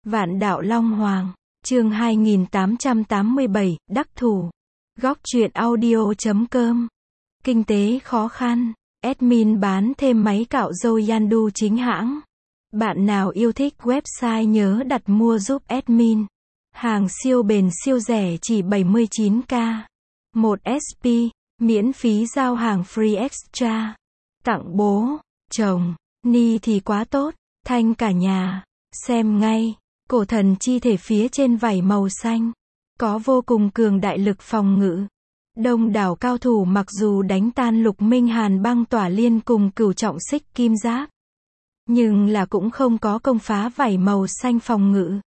Vạn đạo Long Hoàng, chương 2887, đắc thủ. Góc truyện audio.com. Kinh tế khó khăn, admin bán thêm máy cạo râu Yandu chính hãng. Bạn nào yêu thích website nhớ đặt mua giúp admin. Hàng siêu bền siêu rẻ chỉ 79k. 1 SP, miễn phí giao hàng free extra. Tặng bố, chồng, ni thì quá tốt, thanh cả nhà. Xem ngay, cổ thần chi thể phía trên vảy màu xanh. Có vô cùng cường đại lực phòng ngự. Đông đảo cao thủ mặc dù đánh tan Lục Minh Hàn băng tỏa liên cùng Cửu Trọng Xích Kim Giáp. Nhưng là cũng không có công phá vảy màu xanh phòng ngự.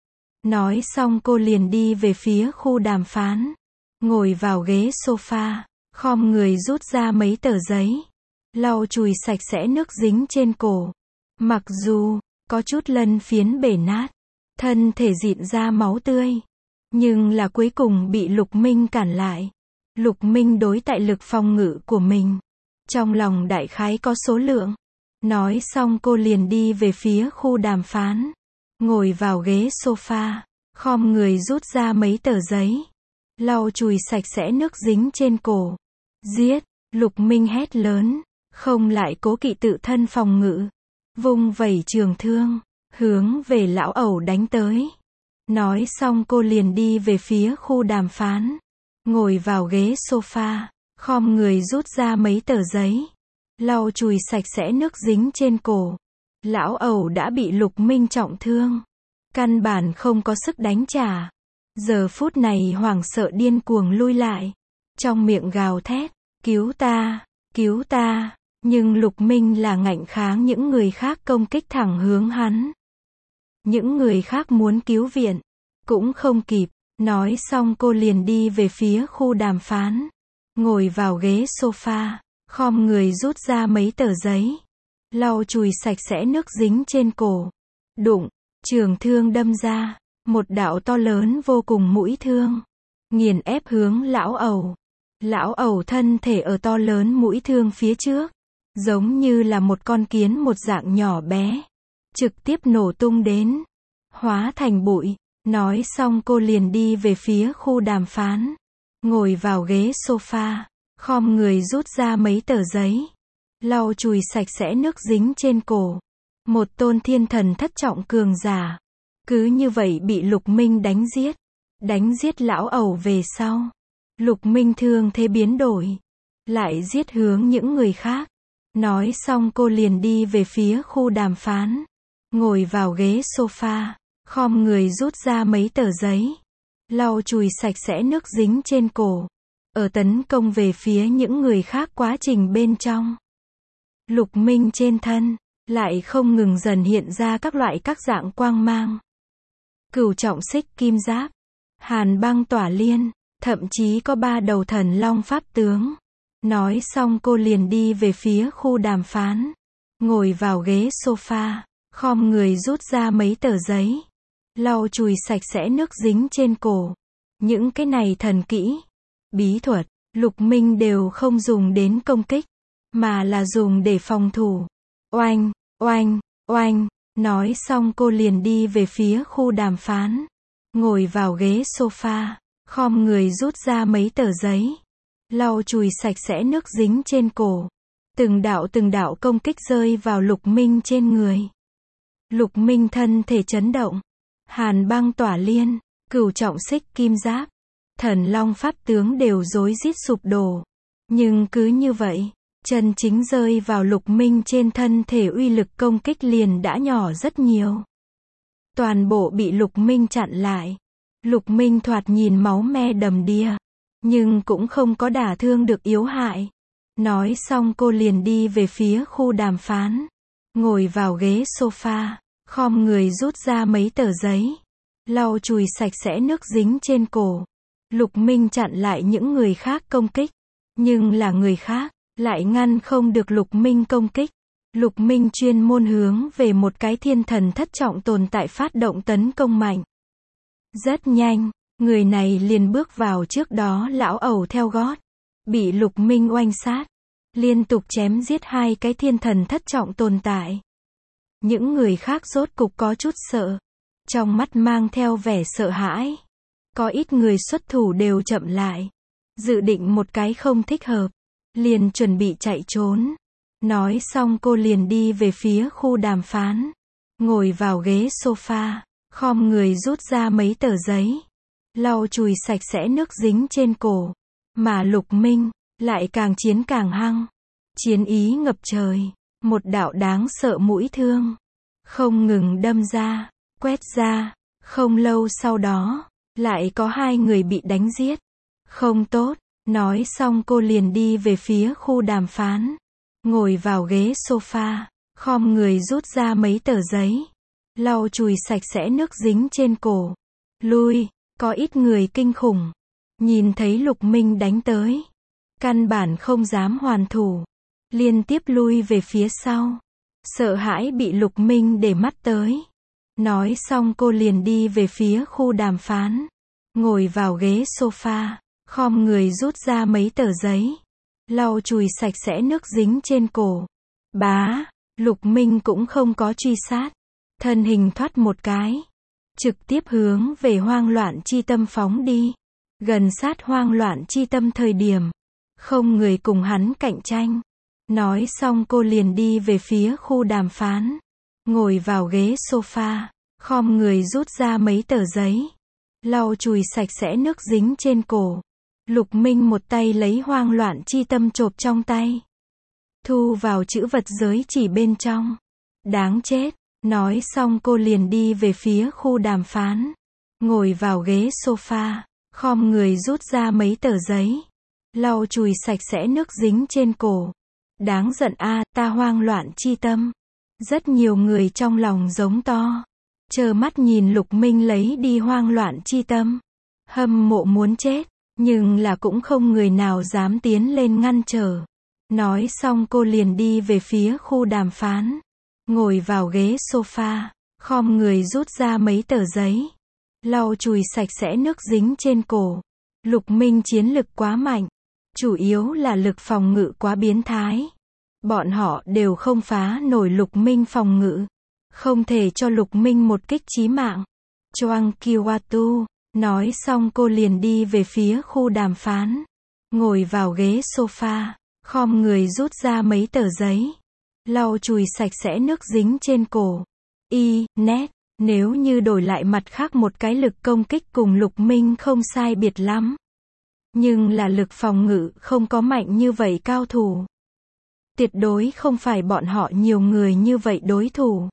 Nói xong cô liền đi về phía khu đàm phán. Ngồi vào ghế sofa, khom người rút ra mấy tờ giấy. Lau chùi sạch sẽ nước dính trên cổ. Mặc dù có chút lân phiến bể nát, thân thể rịn ra máu tươi, nhưng là cuối cùng bị Lục Minh cản lại. Lục Minh đối tại lực phòng ngự của mình, trong lòng đại khái có số lượng. Nói xong cô liền đi về phía khu đàm phán. Ngồi vào ghế sofa, khom người rút ra mấy tờ giấy. Lau chùi sạch sẽ nước dính trên cổ. Giết! Lục Minh hét lớn, không lại cố kỵ tự thân phòng ngự. Vung vẩy trường thương, hướng về lão ẩu đánh tới. Nói xong cô liền đi về phía khu đàm phán. Ngồi vào ghế sofa, khom người rút ra mấy tờ giấy. Lau chùi sạch sẽ nước dính trên cổ. Lão ẩu đã bị Lục Minh trọng thương. Căn bản không có sức đánh trả. Giờ phút này hoảng sợ điên cuồng lui lại. Trong miệng gào thét, cứu ta, cứu ta. Nhưng Lục Minh là ngạnh kháng những người khác công kích thẳng hướng hắn. Những người khác muốn cứu viện, cũng không kịp. Nói xong cô liền đi về phía khu đàm phán. Ngồi vào ghế sofa, khom người rút ra mấy tờ giấy. Lau chùi sạch sẽ nước dính trên cổ. Đụng, trường thương đâm ra. Một đạo to lớn vô cùng mũi thương. Nghiền ép hướng lão ẩu. Lão ẩu thân thể ở to lớn mũi thương phía trước. Giống như là một con kiến một dạng nhỏ bé. Trực tiếp nổ tung đến. Hóa thành bụi. Nói xong cô liền đi về phía khu đàm phán. Ngồi vào ghế sofa. Khom người rút ra mấy tờ giấy. Lau chùi sạch sẽ nước dính trên cổ. Một tôn thiên thần thất trọng cường giả. Cứ như vậy bị Lục Minh đánh giết. Đánh giết lão ẩu về sau. Lục Minh thương thế biến đổi. Lại giết hướng những người khác. Nói xong cô liền đi về phía khu đàm phán. Ngồi vào ghế sofa. Khom người rút ra mấy tờ giấy. Lau chùi sạch sẽ nước dính trên cổ. Ở tấn công về phía những người khác quá trình bên trong. Lục Minh trên thân, lại không ngừng dần hiện ra các loại các dạng quang mang. Cửu Trọng Xích Kim Giáp, Hàn băng tỏa liên, thậm chí có 3 đầu thần long pháp tướng. Nói xong cô liền đi về phía khu đàm phán. Ngồi vào ghế sofa, khom người rút ra mấy tờ giấy. Lau chùi sạch sẽ nước dính trên cổ. Những cái này thần kỹ, bí thuật, Lục Minh đều không dùng đến công kích, mà là dùng để phòng thủ. Oanh, oanh, oanh. Nói xong cô liền đi về phía khu đàm phán. Ngồi vào ghế sofa, khom người rút ra mấy tờ giấy. Lau chùi sạch sẽ nước dính trên cổ. Từng đạo công kích rơi vào Lục Minh trên người. Lục Minh thân thể chấn động. Hàn băng tỏa liên, Cửu Trọng Xích Kim Giáp, thần long pháp tướng đều rối rít sụp đổ. Nhưng cứ như vậy, chân chính rơi vào Lục Minh trên thân thể uy lực công kích liền đã nhỏ rất nhiều. Toàn bộ bị Lục Minh chặn lại. Lục Minh thoạt nhìn máu me đầm đìa, nhưng cũng không có đả thương được yếu hại. Nói xong cô liền đi về phía khu đàm phán. Ngồi vào ghế sofa, khom người rút ra mấy tờ giấy. Lau chùi sạch sẽ nước dính trên cổ. Lục Minh chặn lại những người khác công kích. Nhưng là người khác, lại ngăn không được Lục Minh công kích. Lục Minh chuyên môn hướng về một cái thiên thần thất trọng tồn tại phát động tấn công mạnh. Rất nhanh, người này liền bước vào trước đó lão ẩu theo gót. Bị Lục Minh oanh sát. Liên tục chém giết 2 cái thiên thần thất trọng tồn tại. Những người khác rốt cục có chút sợ. trong mắt mang theo vẻ sợ hãi. Có ít người xuất thủ đều chậm lại, dự định một cái không thích hợp, liền chuẩn bị chạy trốn. Nói xong cô liền đi về phía khu đàm phán, ngồi vào ghế sofa, khom người rút ra mấy tờ giấy, lau chùi sạch sẽ nước dính trên cổ. Mà Lục Minh lại càng chiến càng hăng, chiến ý ngập trời, một đạo đáng sợ mũi thương không ngừng đâm ra, quét ra. Không lâu sau đó, lại có 2 người bị đánh giết. Không tốt. Nói xong cô liền đi về phía khu đàm phán, ngồi vào ghế sofa, khom người rút ra mấy tờ giấy, lau chùi sạch sẽ nước dính trên cổ. Lui. Có ít người kinh khủng, nhìn thấy Lục Minh đánh tới, căn bản không dám hoàn thủ, liên tiếp lui về phía sau, sợ hãi bị Lục Minh để mắt tới. Nói xong cô liền đi về phía khu đàm phán, ngồi vào ghế sofa, khom người rút ra mấy tờ giấy, lau chùi sạch sẽ nước dính trên cổ. Bá, Lục Minh cũng không có truy sát, thân hình thoát một cái, trực tiếp hướng về Hoang Loạn Chi Tâm phóng đi. Gần sát Hoang Loạn Chi Tâm thời điểm, không người cùng hắn cạnh tranh. Nói xong cô liền đi về phía khu đàm phán, ngồi vào ghế sofa, khom người rút ra mấy tờ giấy, lau chùi sạch sẽ nước dính trên cổ. Lục Minh một tay lấy Hoang Loạn Chi Tâm chộp trong tay, thu vào trữ vật giới chỉ bên trong. Đáng chết. Nói xong cô liền đi về phía khu đàm phán, ngồi vào ghế sofa, khom người rút ra mấy tờ giấy, lau chùi sạch sẽ nước dính trên cổ. Đáng giận a, ta Hoang Loạn Chi Tâm. Rất nhiều người trong lòng giống to, trơ mắt nhìn Lục Minh lấy đi Hoang Loạn Chi Tâm, hâm mộ muốn chết, nhưng là cũng không người nào dám tiến lên ngăn trở. Nói xong cô liền đi về phía khu đàm phán, ngồi vào ghế sofa, khom người rút ra mấy tờ giấy, lau chùi sạch sẽ nước dính trên cổ. Lục Minh chiến lực quá mạnh, chủ yếu là lực phòng ngự quá biến thái. Bọn họ đều không phá nổi Lục Minh phòng ngự, không thể cho Lục Minh một kích chí mạng. Choang Kiwatu. Nói xong cô liền đi về phía khu đàm phán, ngồi vào ghế sofa, khom người rút ra mấy tờ giấy, lau chùi sạch sẽ nước dính trên cổ. Nét, nếu như đổi lại mặt khác một cái lực công kích cùng Lục Minh không sai biệt lắm, nhưng là lực phòng ngự không có mạnh như vậy cao thủ, tuyệt đối không phải bọn họ nhiều người như vậy đối thủ.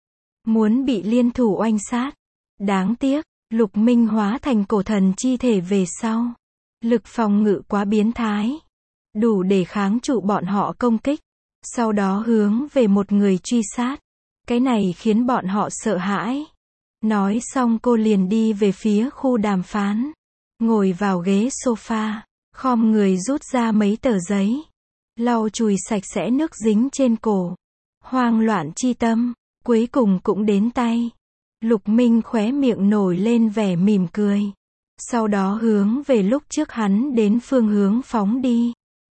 Muốn bị liên thủ oanh sát. Đáng tiếc, Lục Minh hóa thành cổ thần chi thể về sau, lực phòng ngự quá biến thái, đủ để kháng trụ bọn họ công kích, sau đó hướng về một người truy sát. Cái này khiến bọn họ sợ hãi. Nói xong cô liền đi về phía khu đàm phán, ngồi vào ghế sofa, khom người rút ra mấy tờ giấy, lau chùi sạch sẽ nước dính trên cổ. Hoang Loạn Chi Tâm, cuối cùng cũng đến tay. Lục Minh khóe miệng nổi lên vẻ mỉm cười, sau đó hướng về lúc trước hắn đến phương hướng phóng đi.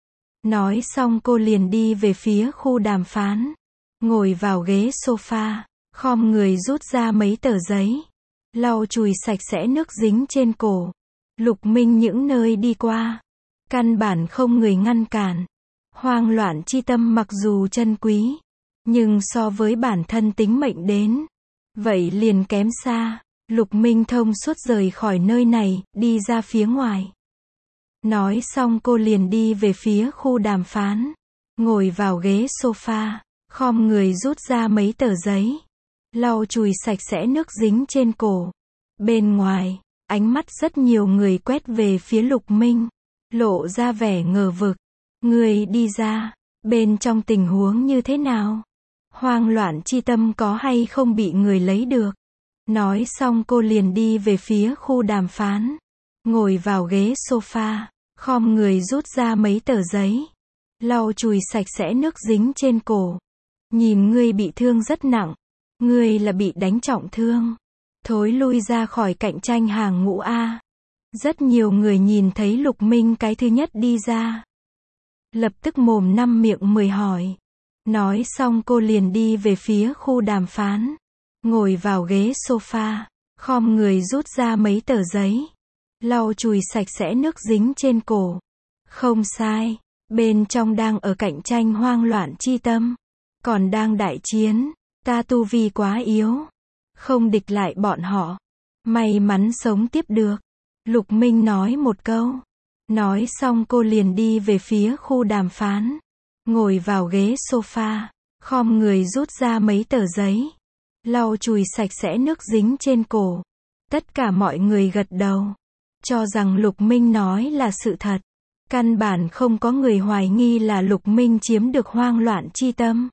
Nói xong cô liền đi về phía khu đàm phán, ngồi vào ghế sofa, khom người rút ra mấy tờ giấy, lau chùi sạch sẽ nước dính trên cổ. Lục Minh những nơi đi qua, căn bản không người ngăn cản. Hoang Loạn Chi Tâm mặc dù chân quý, nhưng so với bản thân tính mệnh đến, vậy liền kém xa. Lục Minh thông suốt rời khỏi nơi này, đi ra phía ngoài. Nói xong cô liền đi về phía khu đàm phán, ngồi vào ghế sofa, khom người rút ra mấy tờ giấy, lau chùi sạch sẽ nước dính trên cổ. Bên ngoài, ánh mắt rất nhiều người quét về phía Lục Minh, lộ ra vẻ ngờ vực. Người đi ra, bên trong tình huống như thế nào? Hoang Loạn Chi Tâm có hay không bị người lấy được? Nói xong cô liền đi về phía khu đàm phán, ngồi vào ghế sofa, khom người rút ra mấy tờ giấy, lau chùi sạch sẽ nước dính trên cổ. Nhìn ngươi bị thương rất nặng, ngươi là bị đánh trọng thương, thối lui ra khỏi cạnh tranh hàng ngũ a. Rất nhiều người nhìn thấy Lục Minh cái thứ nhất đi ra, lập tức mồm năm miệng mười hỏi. Nói xong cô liền đi về phía khu đàm phán, ngồi vào ghế sofa, khom người rút ra mấy tờ giấy, lau chùi sạch sẽ nước dính trên cổ. Không sai, bên trong đang ở cạnh tranh hoang loạn chi tâm, còn đang đại chiến, ta tu vi quá yếu, không địch lại bọn họ, may mắn sống tiếp được. Lục Minh nói một câu, nói xong cô liền đi về phía khu đàm phán, ngồi vào ghế sofa, khom người rút ra mấy tờ giấy, lau chùi sạch sẽ nước dính trên cổ. Tất cả mọi người gật đầu, cho rằng Lục Minh nói là sự thật. Căn bản không có người hoài nghi là Lục Minh chiếm được hoang loạn chi tâm.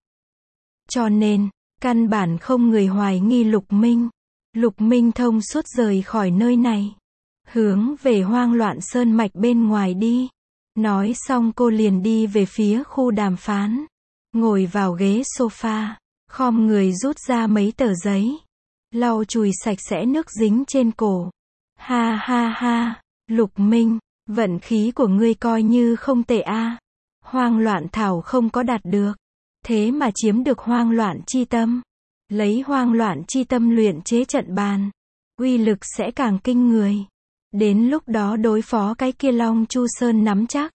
Cho nên, căn bản không người hoài nghi Lục Minh. Lục Minh thông suốt rời khỏi nơi này, hướng về hoang loạn sơn mạch bên ngoài đi. Nói xong cô liền đi về phía khu đàm phán, ngồi vào ghế sofa, khom người rút ra mấy tờ giấy, lau chùi sạch sẽ nước dính trên cổ. Ha ha ha, Lục Minh, vận khí của ngươi coi như không tệ a. Hoang loạn thảo không có đạt được, thế mà chiếm được hoang loạn chi tâm. Lấy hoang loạn chi tâm luyện chế trận bàn, uy lực sẽ càng kinh người. Đến lúc đó đối phó cái kia Long Chu Sơn nắm chắc.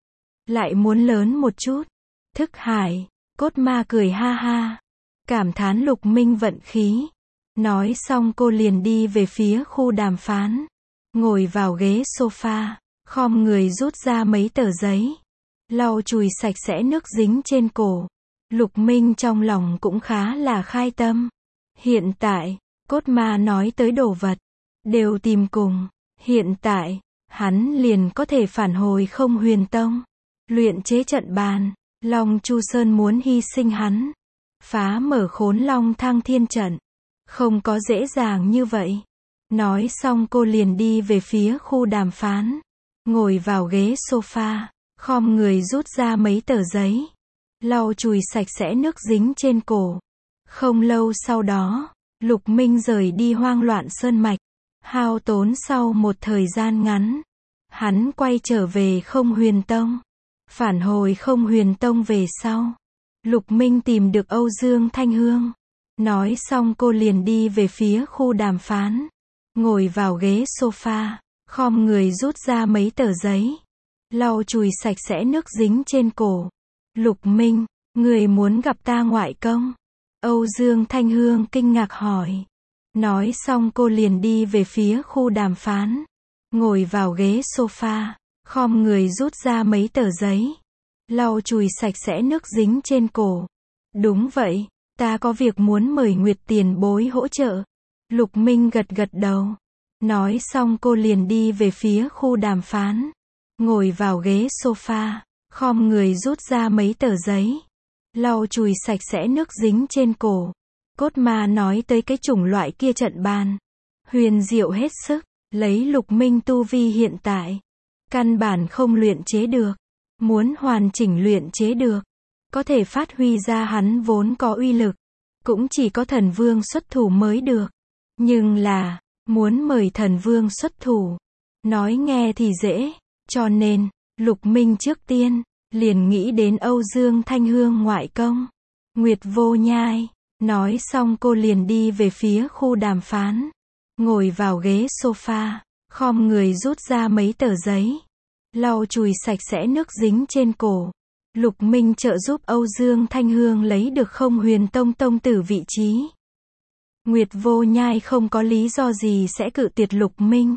Lại muốn lớn một chút. Thức Hải, Cốt Ma cười ha ha, cảm thán Lục Minh vận khí. Nói xong cô liền đi về phía khu đàm phán, ngồi vào ghế sofa, khom người rút ra mấy tờ giấy, lau chùi sạch sẽ nước dính trên cổ. Lục Minh trong lòng cũng khá là khai tâm. Hiện tại, Cốt Ma nói tới đồ vật, đều tìm cùng. Hiện tại, hắn liền có thể phản hồi Không Huyền Tông, luyện chế trận bàn. Long Chu Sơn muốn hy sinh hắn, phá mở Khốn Long Thăng Thiên trận, không có dễ dàng như vậy. Nói xong cô liền đi về phía khu đàm phán, ngồi vào ghế sofa, khom người rút ra mấy tờ giấy, lau chùi sạch sẽ nước dính trên cổ. Không lâu sau đó, Lục Minh rời đi hoang loạn sơn mạch, hao tốn sau một thời gian ngắn. Hắn quay trở về Không Huyền Tông. Phản hồi Không Huyền Tông về sau, Lục Minh tìm được Âu Dương Thanh Hương. Nói xong cô liền đi về phía khu đàm phán, ngồi vào ghế sofa, khom người rút ra mấy tờ giấy, lau chùi sạch sẽ nước dính trên cổ. Lục Minh, người muốn gặp ta ngoại công? Âu Dương Thanh Hương kinh ngạc hỏi. Nói xong cô liền đi về phía khu đàm phán, ngồi vào ghế sofa, khom người rút ra mấy tờ giấy, lau chùi sạch sẽ nước dính trên cổ. Đúng vậy, ta có việc muốn mời Nguyệt tiền bối hỗ trợ. Lục Minh gật gật đầu. Nói xong cô liền đi về phía khu đàm phán, ngồi vào ghế sofa, khom người rút ra mấy tờ giấy, lau chùi sạch sẽ nước dính trên cổ. Cốt Ma nói tới cái chủng loại kia trận bàn, huyền diệu hết sức, lấy Lục Minh tu vi hiện tại, căn bản không luyện chế được. Muốn hoàn chỉnh luyện chế được, có thể phát huy ra hắn vốn có uy lực, cũng chỉ có thần vương xuất thủ mới được. Nhưng là, muốn mời thần vương xuất thủ, nói nghe thì dễ, cho nên, Lục Minh trước tiên, liền nghĩ đến Âu Dương Thanh Hương ngoại công, Nguyệt Vô Nhai. Nói xong cô liền đi về phía khu đàm phán, ngồi vào ghế sofa, khom người rút ra mấy tờ giấy, lau chùi sạch sẽ nước dính trên cổ. Lục Minh trợ giúp Âu Dương Thanh Hương lấy được Không Huyền Tông tông tử vị trí. Nguyệt Vô Nhai không có lý do gì sẽ cự tuyệt Lục Minh.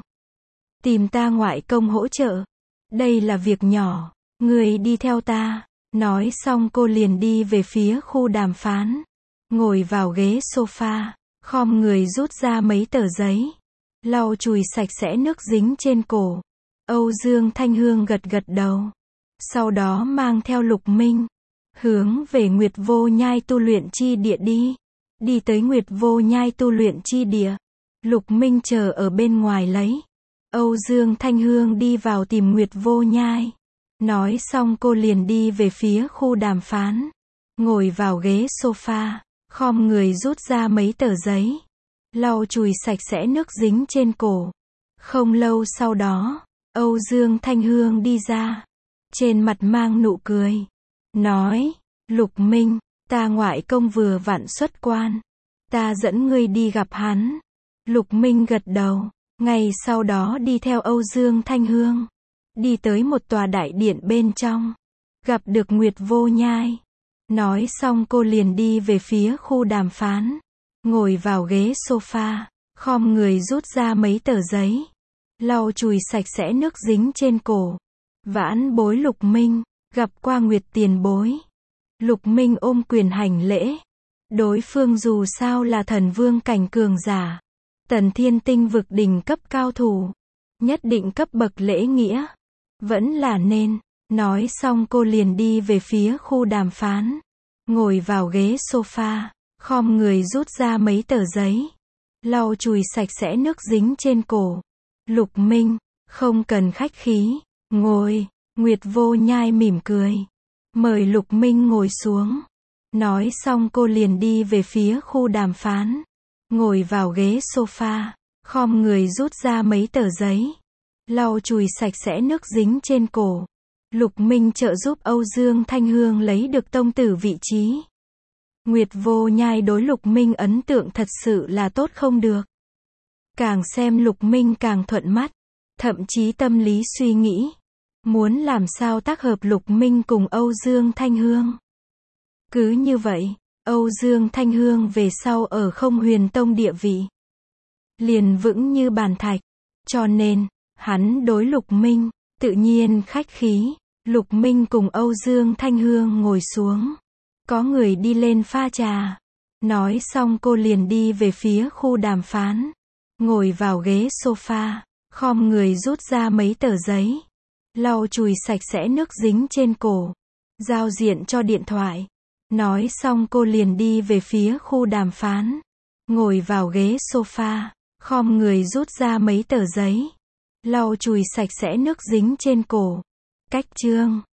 Tìm ta ngoại công hỗ trợ. Đây là việc nhỏ, người đi theo ta. Nói xong cô liền đi về phía khu đàm phán, ngồi vào ghế sofa, khom người rút ra mấy tờ giấy, lau chùi sạch sẽ nước dính trên cổ. Âu Dương Thanh Hương gật gật đầu. Sau đó mang theo Lục Minh, hướng về Nguyệt Vô Nhai tu luyện chi địa đi. Đi tới Nguyệt Vô Nhai tu luyện chi địa, Lục Minh chờ ở bên ngoài lấy. Âu Dương Thanh Hương đi vào tìm Nguyệt Vô Nhai. Nói xong cô liền đi về phía khu đàm phán, ngồi vào ghế sofa, khom người rút ra mấy tờ giấy, lau chùi sạch sẽ nước dính trên cổ. Không lâu sau đó, Âu Dương Thanh Hương đi ra, trên mặt mang nụ cười, nói, Lục Minh, ta ngoại công vừa vặn xuất quan, Ta dẫn ngươi đi gặp hắn. Lục Minh gật đầu. Ngày sau đó đi theo Âu Dương Thanh Hương. Đi tới một tòa đại điện bên trong. Gặp được Nguyệt Vô Nhai. Nói xong cô liền đi về phía khu đàm phán. Ngồi vào ghế sofa. Khom người rút ra mấy tờ giấy. Lau chùi sạch sẽ nước dính trên cổ. Vãn bối Lục Minh. Gặp qua Nguyệt tiền bối. Lục Minh ôm quyền hành lễ. Đối phương dù sao là thần vương cảnh cường giả. Tần Thiên Tinh vực đỉnh cấp cao thủ. Nhất định cấp bậc lễ nghĩa. Vẫn là nên. Nói xong cô liền đi về phía khu đàm phán. Ngồi vào ghế sofa. Khom người rút ra mấy tờ giấy. Lau chùi sạch sẽ nước dính trên cổ. Lục Minh, không cần khách khí. Ngồi. Nguyệt Vô Nhai mỉm cười. Mời Lục Minh ngồi xuống. Nói xong cô liền đi về phía khu đàm phán. Ngồi vào ghế sofa. Khom người rút ra mấy tờ giấy. Lau chùi sạch sẽ nước dính trên cổ. Lục Minh trợ giúp Âu Dương Thanh Hương lấy được tông tử vị trí. Nguyệt Vô Nhai đối Lục Minh ấn tượng thật sự là tốt không được. Càng xem Lục Minh càng thuận mắt. Thậm chí tâm lý suy nghĩ. Muốn làm sao tác hợp Lục Minh cùng Âu Dương Thanh Hương. Cứ như vậy, Âu Dương Thanh Hương về sau ở Không Huyền Tông địa vị liền vững như bàn thạch. Cho nên, hắn đối Lục Minh, tự nhiên khách khí. Lục Minh cùng Âu Dương Thanh Hương ngồi xuống. Có người đi lên pha trà. Nói xong cô liền đi về phía khu đàm phán. Ngồi vào ghế sofa. Khom người rút ra mấy tờ giấy. Lau chùi sạch sẽ nước dính trên cổ. Giao diện cho điện thoại. Nói xong cô liền đi về phía khu đàm phán. Ngồi vào ghế sofa. Khom người rút ra mấy tờ giấy. Lau chùi sạch sẽ nước dính trên cổ. Cách chương